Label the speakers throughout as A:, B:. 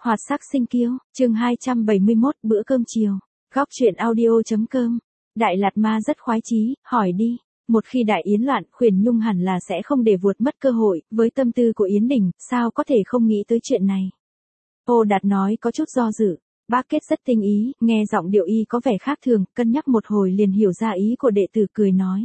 A: Hoạt sắc sinh kiêu, chương 271, bữa cơm chiều. Góc truyện audio.com. Đại Lạt Ma rất khoái chí, hỏi đi. Một khi đại yến loạn, Khuyển Nhung hẳn là sẽ không để vuột mất cơ hội, với tâm tư của Yến Đình, sao có thể không nghĩ tới chuyện này. Ô Đạt nói có chút do dự. Bác Kết rất tinh ý, nghe giọng điệu y có vẻ khác thường, cân nhắc một hồi liền hiểu ra ý của đệ tử, cười nói.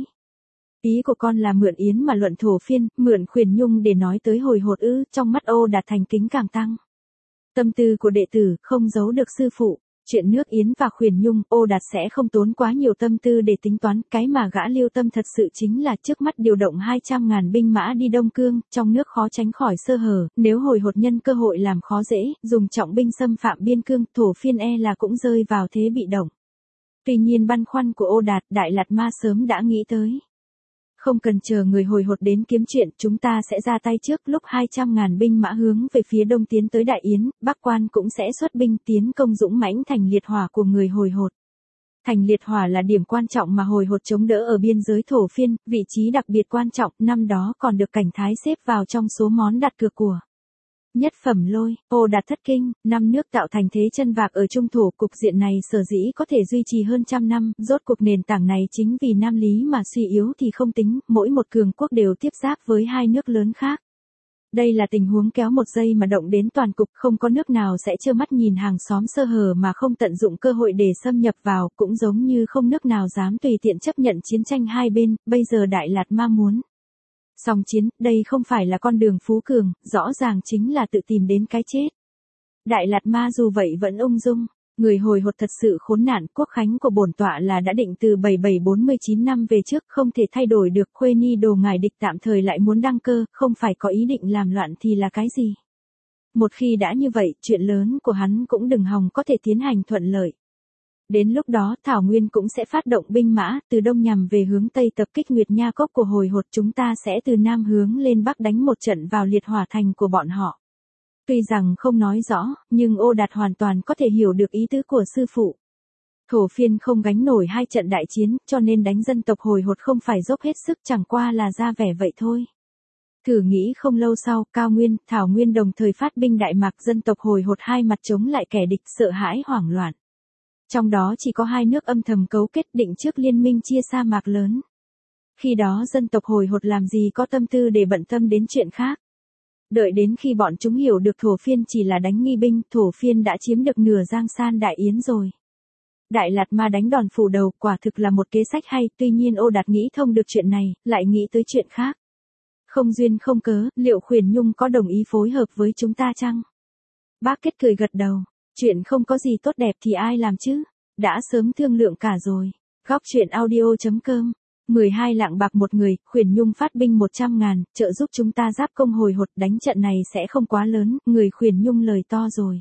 A: Ý của con là mượn Yến mà luận thổ phiên, mượn Khuyển Nhung để nói tới hồi hột ư? Trong mắt Ô Đạt thành kính càng tăng. Tâm tư của đệ tử không giấu được sư phụ. Chuyện nước Yến và Khuyển Nhung, Ô Đạt sẽ không tốn quá nhiều tâm tư để tính toán. Cái mà gã lưu tâm thật sự chính là trước mắt điều động 200.000 binh mã đi Đông Cương, trong nước khó tránh khỏi sơ hở. Nếu hồi hột nhân cơ hội làm khó dễ, dùng trọng binh xâm phạm biên cương, thổ phiên e là cũng rơi vào thế bị động. Tuy nhiên băn khoăn của Ô Đạt, Đại Lạt Ma sớm đã nghĩ tới. Không cần chờ người hồi hột đến kiếm chuyện, chúng ta sẽ ra tay trước. Lúc 200.000 binh mã hướng về phía đông tiến tới Đại Yến, Bắc Quan cũng sẽ xuất binh tiến công dũng mãnh thành Liệt Hỏa của người hồi hột. Thành Liệt Hỏa là điểm quan trọng mà hồi hột chống đỡ ở biên giới thổ phiên, vị trí đặc biệt quan trọng, năm đó còn được Cảnh Thái xếp vào trong số món đặt cược của Nhất Phẩm Lôi. Ô Đạt thất kinh, năm nước tạo thành thế chân vạc ở trung thổ, cục diện này sở dĩ có thể duy trì hơn trăm năm, rốt cuộc nền tảng này chính vì Nam Lý mà suy yếu thì không tính, mỗi một cường quốc đều tiếp giáp với hai nước lớn khác. Đây là tình huống kéo một giây mà động đến toàn cục, không có nước nào sẽ trơ mắt nhìn hàng xóm sơ hở mà không tận dụng cơ hội để xâm nhập vào, cũng giống như không nước nào dám tùy tiện chấp nhận chiến tranh hai bên. Bây giờ Đại Lạt Ma muốn song chiến, đây không phải là con đường phú cường, rõ ràng chính là tự tìm đến cái chết. Đại Lạt Ma dù vậy vẫn ung dung, người hồi hột thật sự khốn nạn, quốc khánh của bổn tọa là đã định từ 7749 năm về trước, không thể thay đổi được. Khuê Ni đồ ngài địch tạm thời lại muốn đăng cơ, không phải có ý định làm loạn thì là cái gì. Một khi đã như vậy, chuyện lớn của hắn cũng đừng hòng có thể tiến hành thuận lợi. Đến lúc đó Thảo Nguyên cũng sẽ phát động binh mã, từ đông nhằm về hướng tây tập kích Nguyệt Nha Cốc của hồi hột, chúng ta sẽ từ nam hướng lên bắc đánh một trận vào Liệt Hỏa thành của bọn họ. Tuy rằng không nói rõ, nhưng Ô Đạt hoàn toàn có thể hiểu được ý tứ của sư phụ. Thổ phiên không gánh nổi hai trận đại chiến, cho nên đánh dân tộc hồi hột không phải dốc hết sức, chẳng qua là ra vẻ vậy thôi. Thử nghĩ không lâu sau, Cao Nguyên, Thảo Nguyên đồng thời phát binh Đại Mạc, dân tộc hồi hột hai mặt chống lại kẻ địch, sợ hãi hoảng loạn. Trong đó chỉ có hai nước âm thầm cấu kết định trước liên minh chia sa mạc lớn. Khi đó dân tộc hồi hột làm gì có tâm tư để bận tâm đến chuyện khác. Đợi đến khi bọn chúng hiểu được thổ phiên chỉ là đánh nghi binh, thổ phiên đã chiếm được nửa Giang San Đại Yến rồi. Đại Lạt Ma đánh đòn phủ đầu, quả thực là một kế sách hay, tuy nhiên Ô Đạt nghĩ thông được chuyện này, lại nghĩ tới chuyện khác. Không duyên không cớ, liệu Khuyển Nhung có đồng ý phối hợp với chúng ta chăng? Bác Kết cười gật đầu. Chuyện không có gì tốt đẹp thì ai làm chứ? Đã sớm thương lượng cả rồi. Góc truyện audio.com. 12 lạng bạc một người, Khuyển Nhung phát binh 100.000, trợ giúp chúng ta giáp công hồi hột, đánh trận này sẽ không quá lớn. Người Khuyển Nhung lời to rồi.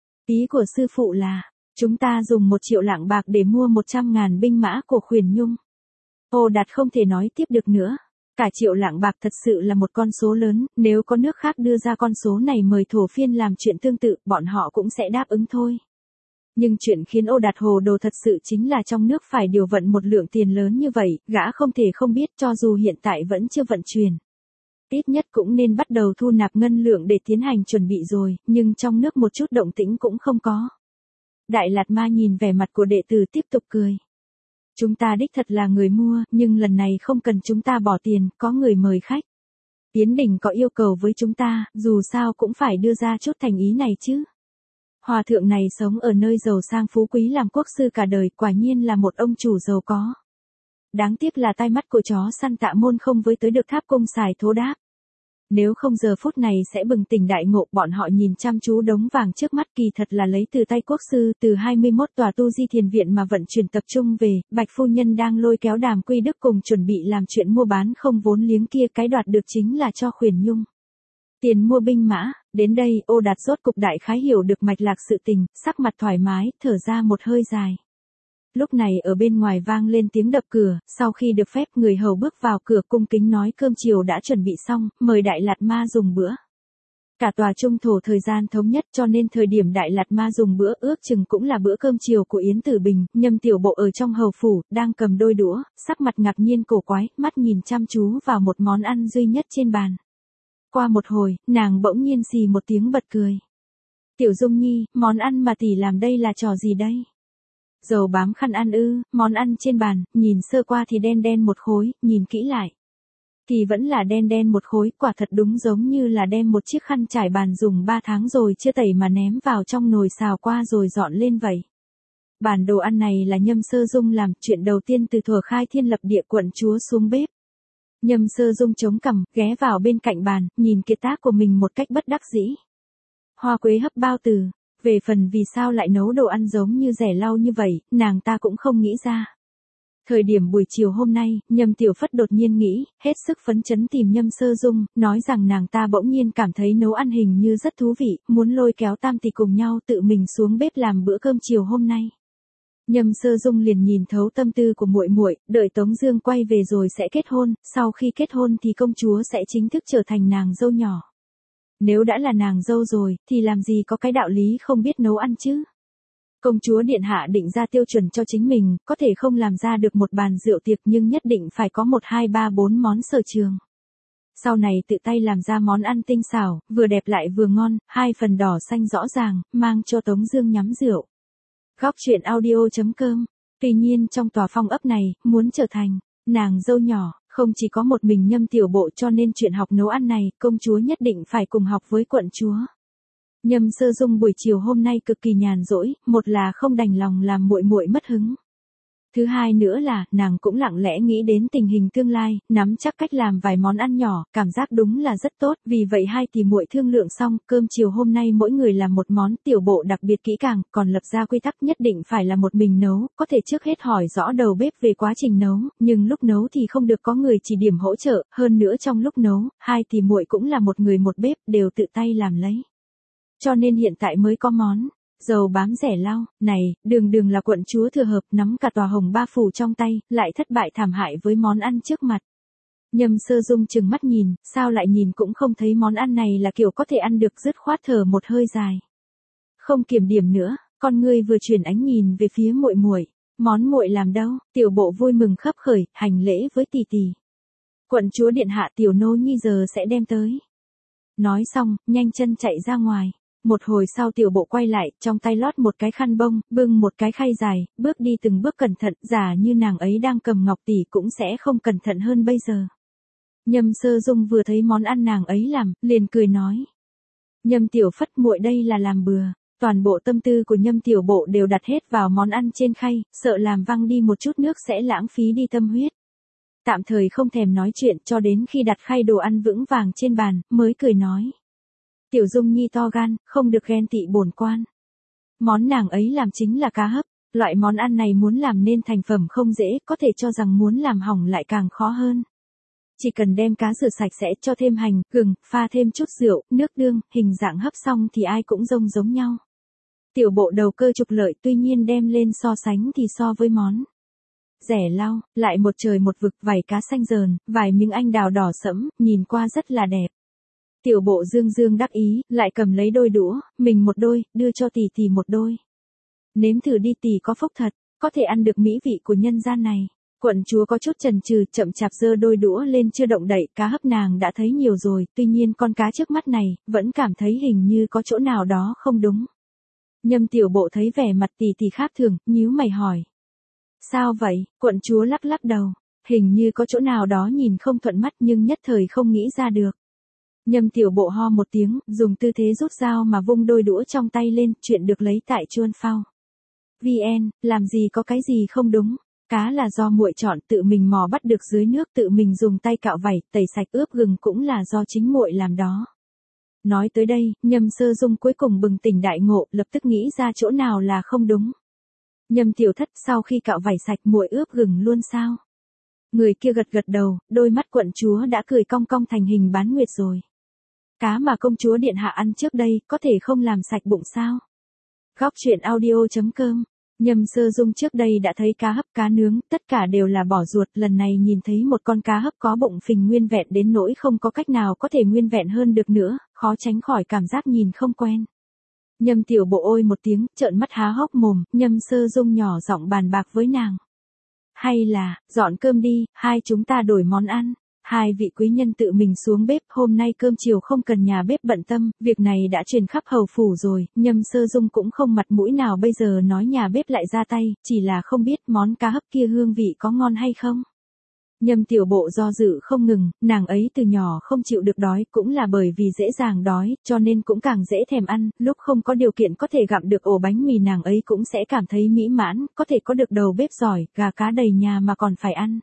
A: Ý của sư phụ là, chúng ta dùng 1 triệu lạng bạc để mua 100.000 binh mã của Khuyển Nhung. Ô Đạt không thể nói tiếp được nữa. Cả triệu lạng bạc thật sự là một con số lớn, nếu có nước khác đưa ra con số này mời thổ phiên làm chuyện tương tự, bọn họ cũng sẽ đáp ứng thôi. Nhưng chuyện khiến Ô Đạt hồ đồ thật sự chính là trong nước phải điều vận một lượng tiền lớn như vậy, gã không thể không biết, cho dù hiện tại vẫn chưa vận chuyển. Ít nhất cũng nên bắt đầu thu nạp ngân lượng để tiến hành chuẩn bị rồi, nhưng trong nước một chút động tĩnh cũng không có. Đại Lạt Ma nhìn vẻ mặt của đệ tử tiếp tục cười. Chúng ta đích thật là người mua, nhưng lần này không cần chúng ta bỏ tiền, có người mời khách. Yến Đình có yêu cầu với chúng ta, dù sao cũng phải đưa ra chút thành ý này chứ. Hòa thượng này sống ở nơi giàu sang phú quý làm quốc sư cả đời, quả nhiên là một ông chủ giàu có. Đáng tiếc là tai mắt của chó săn Tạ Môn không với tới được Tháp Cung xài thố đáp. Nếu không giờ phút này sẽ bừng tỉnh đại ngộ. Bọn họ nhìn chăm chú đống vàng trước mắt, kỳ thật là lấy từ tay quốc sư, từ 21 tòa tu di thiền viện mà vận chuyển tập trung về. Bạch phu nhân đang lôi kéo Đàm Quy Đức cùng chuẩn bị làm chuyện mua bán không vốn liếng kia, cái đoạt được chính là cho Khuyển Nhung tiền mua binh mã. Đến đây Ô Đạt rốt cục đại khái hiểu được mạch lạc sự tình, sắc mặt thoải mái, thở ra một hơi dài. Lúc này ở bên ngoài vang lên tiếng đập cửa, sau khi được phép người hầu bước vào cửa cung kính nói cơm chiều đã chuẩn bị xong, mời Đại Lạt Ma dùng bữa. Cả tòa trung thổ thời gian thống nhất, cho nên thời điểm Đại Lạt Ma dùng bữa ước chừng cũng là bữa cơm chiều của Yến Tử Bình. Nhâm Tiểu Bộ ở trong hầu phủ, đang cầm đôi đũa, sắc mặt ngạc nhiên cổ quái, mắt nhìn chăm chú vào một món ăn duy nhất trên bàn. Qua một hồi, nàng bỗng nhiên xì một tiếng bật cười. Tiểu Dung Nhi, món ăn mà tỷ làm đây là trò gì đây? Dầu bám khăn ăn ư? Món ăn trên bàn, nhìn sơ qua thì đen đen một khối, nhìn kỹ lại thì vẫn là đen đen một khối, quả thật đúng giống như là đem một chiếc khăn trải bàn dùng 3 tháng rồi chưa tẩy mà ném vào trong nồi xào qua rồi dọn lên vậy. Bản đồ ăn này là Nhâm Sơ Dung làm, chuyện đầu tiên từ thuở khai thiên lập địa quận chúa xuống bếp. Nhâm Sơ Dung chống cằm, ghé vào bên cạnh bàn, nhìn kiệt tác của mình một cách bất đắc dĩ. Hoa quế hấp bao từ, về phần vì sao lại nấu đồ ăn giống như rẻ lau như vậy, nàng ta cũng không nghĩ ra. Thời điểm buổi chiều hôm nay, Nhâm Tiểu Phất đột nhiên nghĩ, hết sức phấn chấn tìm Nhâm Sơ Dung, nói rằng nàng ta bỗng nhiên cảm thấy nấu ăn hình như rất thú vị, muốn lôi kéo tam tỷ cùng nhau tự mình xuống bếp làm bữa cơm chiều hôm nay. Nhâm Sơ Dung liền nhìn thấu tâm tư của muội muội, đợi Tống Dương quay về rồi sẽ kết hôn, sau khi kết hôn thì công chúa sẽ chính thức trở thành nàng dâu nhỏ. Nếu đã là nàng dâu rồi, thì làm gì có cái đạo lý không biết nấu ăn chứ? Công chúa điện hạ định ra tiêu chuẩn cho chính mình, có thể không làm ra được một bàn rượu tiệc nhưng nhất định phải có 1, 2, 3, 4 món sở trường. Sau này tự tay làm ra món ăn tinh xảo, vừa đẹp lại vừa ngon, 2 phần đỏ xanh rõ ràng, mang cho Tống Dương nhắm rượu. Góc truyện audio.com. Tuy nhiên trong tòa phong ấp này, muốn trở thành nàng dâu nhỏ, không chỉ có một mình Nhâm Tiểu Bộ, cho nên chuyện học nấu ăn này, công chúa nhất định phải cùng học với quận chúa. Nhâm Sơ Dung buổi chiều hôm nay cực kỳ nhàn rỗi, một là không đành lòng làm muội muội mất hứng. Thứ hai nữa là, nàng cũng lặng lẽ nghĩ đến tình hình tương lai, nắm chắc cách làm vài món ăn nhỏ, cảm giác đúng là rất tốt, vì vậy hai tỷ muội thương lượng xong, cơm chiều hôm nay mỗi người làm một món, Tiểu Bộ đặc biệt kỹ càng, còn lập ra quy tắc nhất định phải là một mình nấu, có thể trước hết hỏi rõ đầu bếp về quá trình nấu, nhưng lúc nấu thì không được có người chỉ điểm hỗ trợ, hơn nữa trong lúc nấu, hai tỷ muội cũng là một người một bếp, đều tự tay làm lấy. Cho nên hiện tại mới có món dầu bám rẻ lau này, đường là quận chúa thừa hợp, nắm cả tòa Hồng Ba phủ trong tay, lại thất bại thảm hại với món ăn trước mặt. Nhâm Sơ Dung trừng mắt nhìn, sao lại nhìn cũng không thấy món ăn này là kiểu có thể ăn được, dứt khoát thở một hơi dài. Không kiểm điểm nữa, con ngươi vừa chuyển ánh nhìn về phía muội muội. Món muội làm đâu? Tiểu Bộ vui mừng khấp khởi, hành lễ với tỷ tỷ. Quận chúa điện hạ, tiểu nô nhi giờ sẽ đem tới. Nói xong, nhanh chân chạy ra ngoài. Một hồi sau Tiểu Bộ quay lại, trong tay lót một cái khăn bông, bưng một cái khay dài, bước đi từng bước cẩn thận, giả như nàng ấy đang cầm ngọc tỷ cũng sẽ không cẩn thận hơn bây giờ. Nhâm Sơ Dung vừa thấy món ăn nàng ấy làm, liền cười nói. Nhâm Tiểu Phất, muội đây là làm bừa. Toàn bộ tâm tư của Nhâm Tiểu Bộ đều đặt hết vào món ăn trên khay, sợ làm văng đi một chút nước sẽ lãng phí đi tâm huyết. Tạm thời không thèm nói chuyện cho đến khi đặt khay đồ ăn vững vàng trên bàn, mới cười nói. Tiểu Dung Nhi to gan, không được ghen tị bổn quan. Món nàng ấy làm chính là cá hấp, loại món ăn này muốn làm nên thành phẩm không dễ, có thể cho rằng muốn làm hỏng lại càng khó hơn. Chỉ cần đem cá rửa sạch sẽ, cho thêm hành, gừng, pha thêm chút rượu, nước tương, hình dạng hấp xong thì ai cũng giống nhau. Tiểu Bộ đầu cơ trục lợi, tuy nhiên đem lên so sánh thì so với món rẻ lau, lại một trời một vực, vài cá xanh dờn, vài miếng anh đào đỏ sẫm, nhìn qua rất là đẹp. Tiểu Bộ dương đắc ý, lại cầm lấy đôi đũa, mình một đôi, đưa cho tỷ tỷ một đôi. Nếm thử đi tỷ, có phúc thật, có thể ăn được mỹ vị của nhân gian này. Quận chúa có chút chần chừ, chậm chạp giơ đôi đũa lên chưa động đậy, cá hấp nàng đã thấy nhiều rồi, tuy nhiên con cá trước mắt này, vẫn cảm thấy hình như có chỗ nào đó không đúng. Nhâm Tiểu Bộ thấy vẻ mặt tỷ tỷ khác thường, nhíu mày hỏi. Sao vậy? Quận chúa lắc đầu, hình như có chỗ nào đó nhìn không thuận mắt nhưng nhất thời không nghĩ ra được. Nhâm Tiểu Bộ ho một tiếng, dùng tư thế rút dao mà vung đôi đũa trong tay lên, chuyện được lấy tại Chuan Phao. VN, làm gì có cái gì không đúng, cá là do muội chọn, tự mình mò bắt được dưới nước, tự mình dùng tay cạo vảy, tẩy sạch ướp gừng cũng là do chính muội làm đó. Nói tới đây, Nhâm Sơ Dung cuối cùng bừng tỉnh đại ngộ, lập tức nghĩ ra chỗ nào là không đúng. Nhâm Tiểu Thất, sau khi cạo vảy sạch muội ướp gừng luôn sao? Người kia gật đầu, đôi mắt quận chúa đã cười cong cong thành hình bán nguyệt rồi. Cá mà công chúa điện hạ ăn trước đây, có thể không làm sạch bụng sao? Góc truyện audio.com. Nhâm Sơ Dung trước đây đã thấy cá hấp, cá nướng, tất cả đều là bỏ ruột, lần này nhìn thấy một con cá hấp có bụng phình nguyên vẹn đến nỗi không có cách nào có thể nguyên vẹn hơn được nữa, khó tránh khỏi cảm giác nhìn không quen. Nhâm Tiểu Bộ ôi một tiếng, trợn mắt há hốc mồm, Nhâm Sơ Dung nhỏ giọng bàn bạc với nàng. Hay là, dọn cơm đi, hai chúng ta đổi món ăn. Hai vị quý nhân tự mình xuống bếp, hôm nay cơm chiều không cần nhà bếp bận tâm, việc này đã truyền khắp hầu phủ rồi, Nhâm Sơ Dung cũng không mặt mũi nào bây giờ nói nhà bếp lại ra tay, chỉ là không biết món cá hấp kia hương vị có ngon hay không. Nhâm Tiểu Bộ do dự không ngừng, nàng ấy từ nhỏ không chịu được đói, cũng là bởi vì dễ dàng đói, cho nên cũng càng dễ thèm ăn, lúc không có điều kiện có thể gặm được ổ bánh mì nàng ấy cũng sẽ cảm thấy mỹ mãn, có thể có được đầu bếp giỏi, gà cá đầy nhà mà còn phải ăn.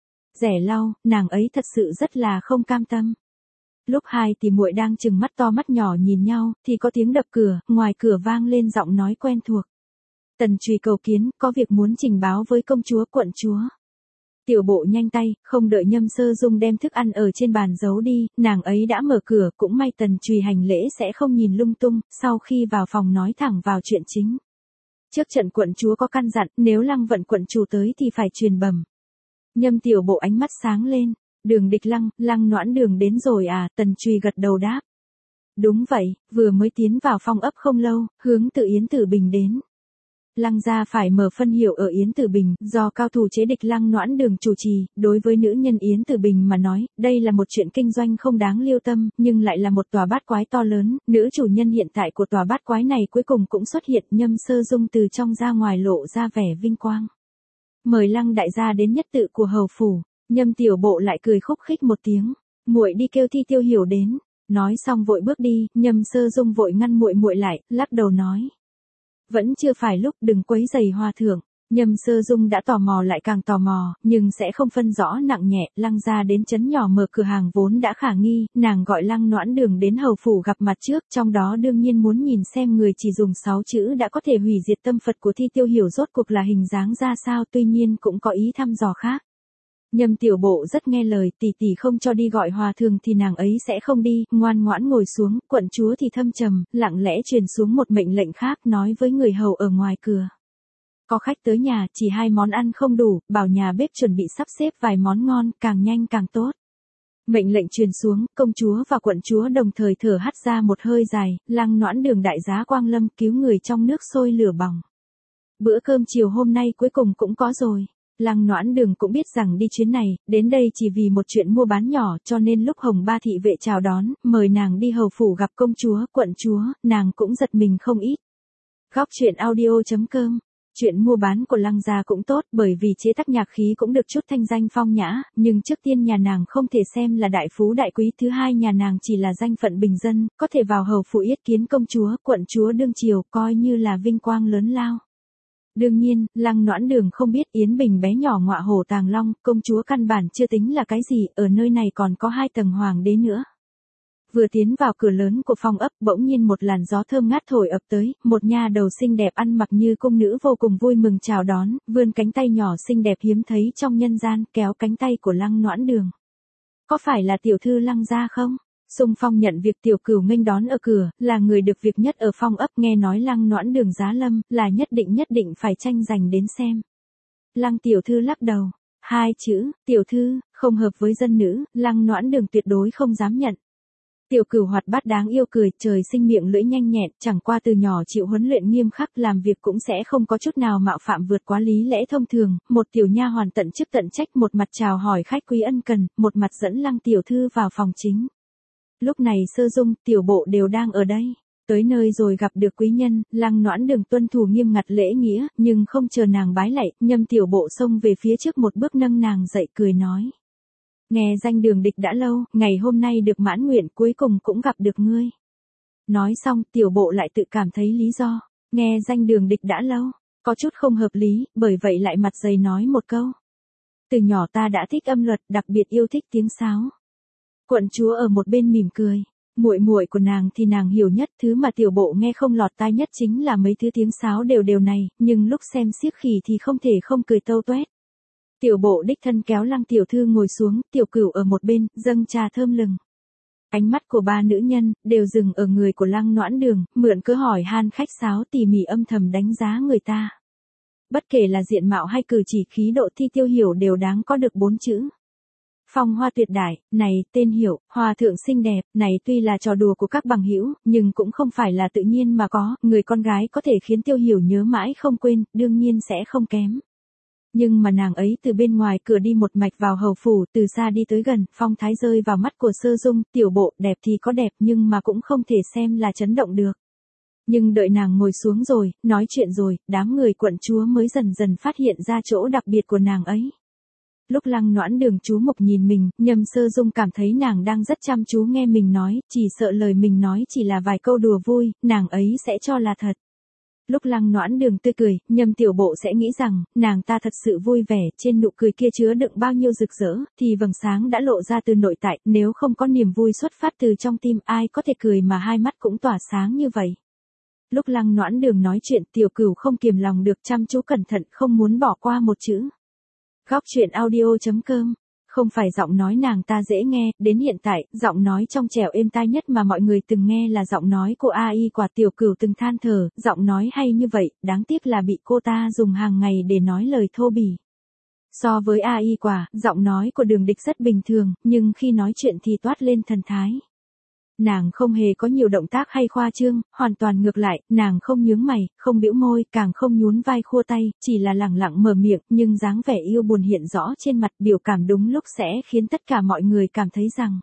A: Rẻ lau, nàng ấy thật sự rất là không cam tâm. Lúc hai tỷ muội đang trừng mắt to mắt nhỏ nhìn nhau, thì có tiếng đập cửa, ngoài cửa vang lên giọng nói quen thuộc. Tần Trùy cầu kiến, có việc muốn trình báo với công chúa quận chúa. Tiểu Bộ nhanh tay, không đợi Nhâm Sơ Dung đem thức ăn ở trên bàn giấu đi, nàng ấy đã mở cửa, cũng may Tần Trùy hành lễ sẽ không nhìn lung tung, sau khi vào phòng nói thẳng vào chuyện chính. Trước trận quận chúa có căn dặn, nếu Lăng Vận quận chủ tới thì phải truyền bẩm. Nhâm Tiểu Bộ ánh mắt sáng lên, Đường Địch Lăng, Lăng Noãn Đường đến rồi à, Tần Trùy gật đầu đáp. Đúng vậy, vừa mới tiến vào phong ấp không lâu, hướng từ Yến Tử Bình đến. Lăng gia phải mở phân hiệu ở Yến Tử Bình, do cao thủ chế địch Lăng Noãn Đường chủ trì, đối với nữ nhân Yến Tử Bình mà nói, đây là một chuyện kinh doanh không đáng lưu tâm, nhưng lại là một tòa bát quái to lớn, nữ chủ nhân hiện tại của tòa bát quái này cuối cùng cũng xuất hiện, Nhâm Sơ Dung từ trong ra ngoài lộ ra vẻ vinh quang. Mời Lăng đại gia đến nhất tự của hầu phủ, Nhâm Tiểu Bộ lại cười khúc khích một tiếng, muội đi kêu Thi Tiêu Hiểu đến, nói xong vội bước đi, Nhâm Sơ Dung vội ngăn muội lại, lắc đầu nói. Vẫn chưa phải lúc, đừng quấy rầy hòa thượng. Nhâm Sơ Dung đã tò mò lại càng tò mò, nhưng sẽ không phân rõ nặng nhẹ, Lăng gia đến trấn nhỏ mở cửa hàng vốn đã khả nghi, nàng gọi Lăng Noãn Đường đến hầu phủ gặp mặt trước, trong đó đương nhiên muốn nhìn xem người chỉ dùng 6 chữ đã có thể hủy diệt tâm Phật của Thi Tiêu Hiểu rốt cuộc là hình dáng ra sao, tuy nhiên cũng có ý thăm dò khác. Nhâm Tiểu Bộ rất nghe lời, tỷ tỷ không cho đi gọi hòa thượng thì nàng ấy sẽ không đi, ngoan ngoãn ngồi xuống, quận chúa thì thâm trầm, lặng lẽ truyền xuống một mệnh lệnh khác nói với người hầu ở ngoài cửa. Có khách tới nhà, chỉ 2 món ăn không đủ, bảo nhà bếp chuẩn bị sắp xếp vài món ngon, càng nhanh càng tốt. Mệnh lệnh truyền xuống, công chúa và quận chúa đồng thời thở hắt ra một hơi dài, Lăng Noãn Đường đại giá quang lâm cứu người trong nước sôi lửa bỏng. Bữa cơm chiều hôm nay cuối cùng cũng có rồi. Lăng Noãn Đường cũng biết rằng đi chuyến này, đến đây chỉ vì một chuyện mua bán nhỏ, cho nên lúc Hồng Ba thị vệ chào đón, mời nàng đi hầu phủ gặp công chúa, quận chúa, nàng cũng giật mình không ít. Góc truyện audio.com. Chuyện mua bán của Lăng gia cũng tốt, bởi vì chế tác nhạc khí cũng được chút thanh danh phong nhã, nhưng trước tiên nhà nàng không thể xem là đại phú đại quý, thứ hai nhà nàng chỉ là danh phận bình dân, có thể vào hầu phủ yết kiến công chúa, quận chúa đương triều, coi như là vinh quang lớn lao. Đương nhiên, Lăng Noãn Đường không biết Yến Bình bé nhỏ ngọa hổ tàng long, công chúa căn bản chưa tính là cái gì, ở nơi này còn có 2 tầng hoàng đế nữa. Vừa tiến vào cửa lớn của phòng ấp, bỗng nhiên một làn gió thơm ngát thổi ập tới, một nha đầu xinh đẹp ăn mặc như cung nữ vô cùng vui mừng chào đón, vươn cánh tay nhỏ xinh đẹp hiếm thấy trong nhân gian, kéo cánh tay của Lăng Noãn Đường. Có phải là tiểu thư Lăng gia không? Xung phong nhận việc Tiểu Cửu nghênh đón ở cửa, là người được việc nhất ở phong ấp, nghe nói Lăng Noãn Đường giá lâm, là nhất định phải tranh giành đến xem. Lăng tiểu thư lắc đầu, 2 chữ, tiểu thư, không hợp với dân nữ, Lăng Noãn Đường tuyệt đối không dám nhận. Tiểu Cửu hoạt bát đáng yêu cười, trời sinh miệng lưỡi nhanh nhẹn, chẳng qua từ nhỏ chịu huấn luyện nghiêm khắc, làm việc cũng sẽ không có chút nào mạo phạm vượt quá lý lẽ thông thường, một tiểu nha hoàn tận chức tận trách, một mặt chào hỏi khách quý ân cần, một mặt dẫn Lăng tiểu thư vào phòng chính. Lúc này Sơ Dung, Tiểu Bộ đều đang ở đây. Tới nơi rồi gặp được quý nhân, Lăng Noãn Đường tuân thủ nghiêm ngặt lễ nghĩa, nhưng không chờ nàng bái lạy, Nhâm Tiểu Bộ xông về phía trước một bước nâng nàng dậy cười nói. Nghe danh Đường địch đã lâu, ngày hôm nay được mãn nguyện, cuối cùng cũng gặp được ngươi. Nói xong, Tiểu Bộ lại tự cảm thấy lý do. Nghe danh Đường địch đã lâu, có chút không hợp lý, bởi vậy lại mặt dày nói một câu. Từ nhỏ ta đã thích âm luật, đặc biệt yêu thích tiếng sáo. Quận chúa ở một bên mỉm cười, muội của nàng thì nàng hiểu nhất, thứ mà Tiểu Bộ nghe không lọt tai nhất chính là mấy thứ tiếng sáo đều này, nhưng lúc xem xiếc khỉ thì không thể không cười tâu toét. Tiểu Bộ đích thân kéo Lăng tiểu thư ngồi xuống, Tiểu Cửu ở một bên, dâng trà thơm lừng. Ánh mắt của 3 nữ nhân đều dừng ở người của Lăng Noãn Đường, mượn cớ hỏi han khách sáo tỉ mỉ âm thầm đánh giá người ta. Bất kể là diện mạo hay cử chỉ khí độ, Thi Tiêu Hiểu đều đáng có được 4 chữ. Phong hoa tuyệt đại, này, tên Hiểu, hòa thượng xinh đẹp, này tuy là trò đùa của các bằng hữu, nhưng cũng không phải là tự nhiên mà có, người con gái có thể khiến Tiêu Hiểu nhớ mãi không quên, đương nhiên sẽ không kém. Nhưng mà nàng ấy từ bên ngoài cửa đi một mạch vào hầu phủ, từ xa đi tới gần, phong thái rơi vào mắt của Sơ Dung, tiểu bộ đẹp thì có đẹp nhưng mà cũng không thể xem là chấn động được. Nhưng đợi nàng ngồi xuống rồi, nói chuyện rồi, đám người quận chúa mới dần dần phát hiện ra chỗ đặc biệt của nàng ấy. Lúc Lăng Noãn Đường chú mục nhìn mình, Nhâm Sơ Dung cảm thấy nàng đang rất chăm chú nghe mình nói, chỉ sợ lời mình nói chỉ là vài câu đùa vui, nàng ấy sẽ cho là thật. Lúc Lăng Noãn Đường tươi cười, Nhâm tiểu bộ sẽ nghĩ rằng, nàng ta thật sự vui vẻ, trên nụ cười kia chứa đựng bao nhiêu rực rỡ, thì vầng sáng đã lộ ra từ nội tại, nếu không có niềm vui xuất phát từ trong tim, ai có thể cười mà hai mắt cũng tỏa sáng như vậy. Lúc Lăng Noãn Đường nói chuyện, Tiểu Cửu không kiềm lòng được chăm chú cẩn thận, không muốn bỏ qua một chữ. Góc truyện audio.com. Không phải giọng nói nàng ta dễ nghe, đến hiện tại, giọng nói trong trẻo êm tai nhất mà mọi người từng nghe là giọng nói của AI quả. Tiểu Cửu từng than thở, giọng nói hay như vậy, đáng tiếc là bị cô ta dùng hàng ngày để nói lời thô bỉ. So với AI quả, giọng nói của Đường Địch rất bình thường, nhưng khi nói chuyện thì toát lên thần thái. Nàng không hề có nhiều động tác hay khoa trương, hoàn toàn ngược lại, nàng không nhướng mày, không bĩu môi, càng không nhún vai khua tay, chỉ là lẳng lặng mở miệng, nhưng dáng vẻ yêu buồn hiện rõ trên mặt, biểu cảm đúng lúc sẽ khiến tất cả mọi người cảm thấy rằng,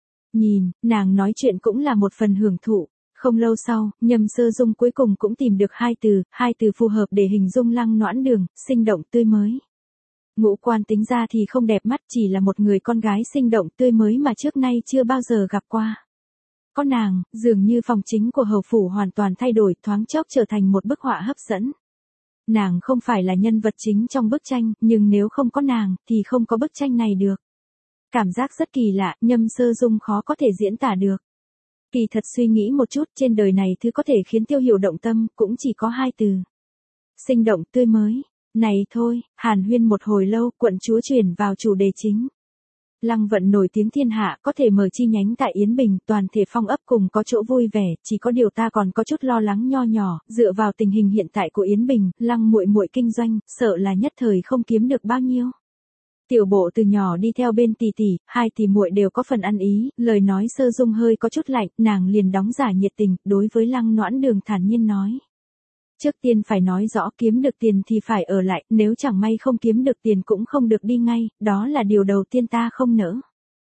A: nhìn, nàng nói chuyện cũng là một phần hưởng thụ. Không lâu sau, Nhâm Sơ Dung cuối cùng cũng tìm được hai từ phù hợp để hình dung Lăng Noãn Đường, sinh động tươi mới. Ngũ quan tính ra thì không đẹp mắt, chỉ là một người con gái sinh động tươi mới mà trước nay chưa bao giờ gặp qua. Có nàng, dường như phòng chính của hầu phủ hoàn toàn thay đổi, thoáng chốc trở thành một bức họa hấp dẫn. Nàng không phải là nhân vật chính trong bức tranh, nhưng nếu không có nàng, thì không có bức tranh này được. Cảm giác rất kỳ lạ, Nhâm Sơ Dung khó có thể diễn tả được. Kỳ thật suy nghĩ một chút, trên đời này thứ có thể khiến Tiêu Hiểu động tâm, cũng chỉ có hai từ. Sinh động tươi mới. Này thôi, hàn huyên một hồi lâu, quận chúa chuyển vào chủ đề chính. Lăng Vận nổi tiếng thiên hạ, có thể mở chi nhánh tại Yến Bình, toàn thể Phong ấp cùng có chỗ vui vẻ, chỉ có điều ta còn có chút lo lắng nho nhỏ, dựa vào tình hình hiện tại của Yến Bình, Lăng muội muội kinh doanh, sợ là nhất thời không kiếm được bao nhiêu. Tiểu bộ từ nhỏ đi theo bên tỷ tỷ, hai tỷ muội đều có phần ăn ý, lời nói Sơ Dung hơi có chút lạnh, nàng liền đóng giả nhiệt tình, đối với Lăng Noãn Đường thản nhiên nói. Trước tiên phải nói rõ kiếm được tiền thì phải ở lại, nếu chẳng may không kiếm được tiền cũng không được đi ngay, đó là điều đầu tiên ta không nỡ.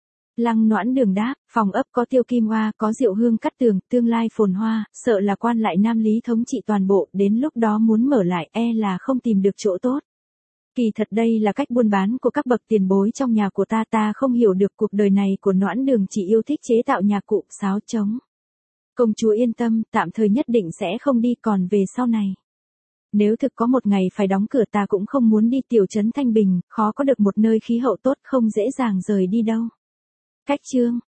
A: Lăng Noãn Đường đáp, phòng ấp có Tiêu Kim Hoa, có Diệu Hương Cát Tường, tương lai phồn hoa, sợ là quan lại Nam Lý thống trị toàn bộ, đến lúc đó muốn mở lại là không tìm được chỗ tốt. Kỳ thật đây là cách buôn bán của các bậc tiền bối trong nhà của ta không hiểu được cuộc đời này của Noãn Đường chỉ yêu thích chế tạo nhạc cụ, sáo trống. Công chúa yên tâm, tạm thời nhất định sẽ không đi, còn về sau này. Nếu thực có một ngày phải đóng cửa ta cũng không muốn đi. Tiểu trấn Thanh Bình, khó có được một nơi khí hậu tốt, không dễ dàng rời đi đâu. Cách chương.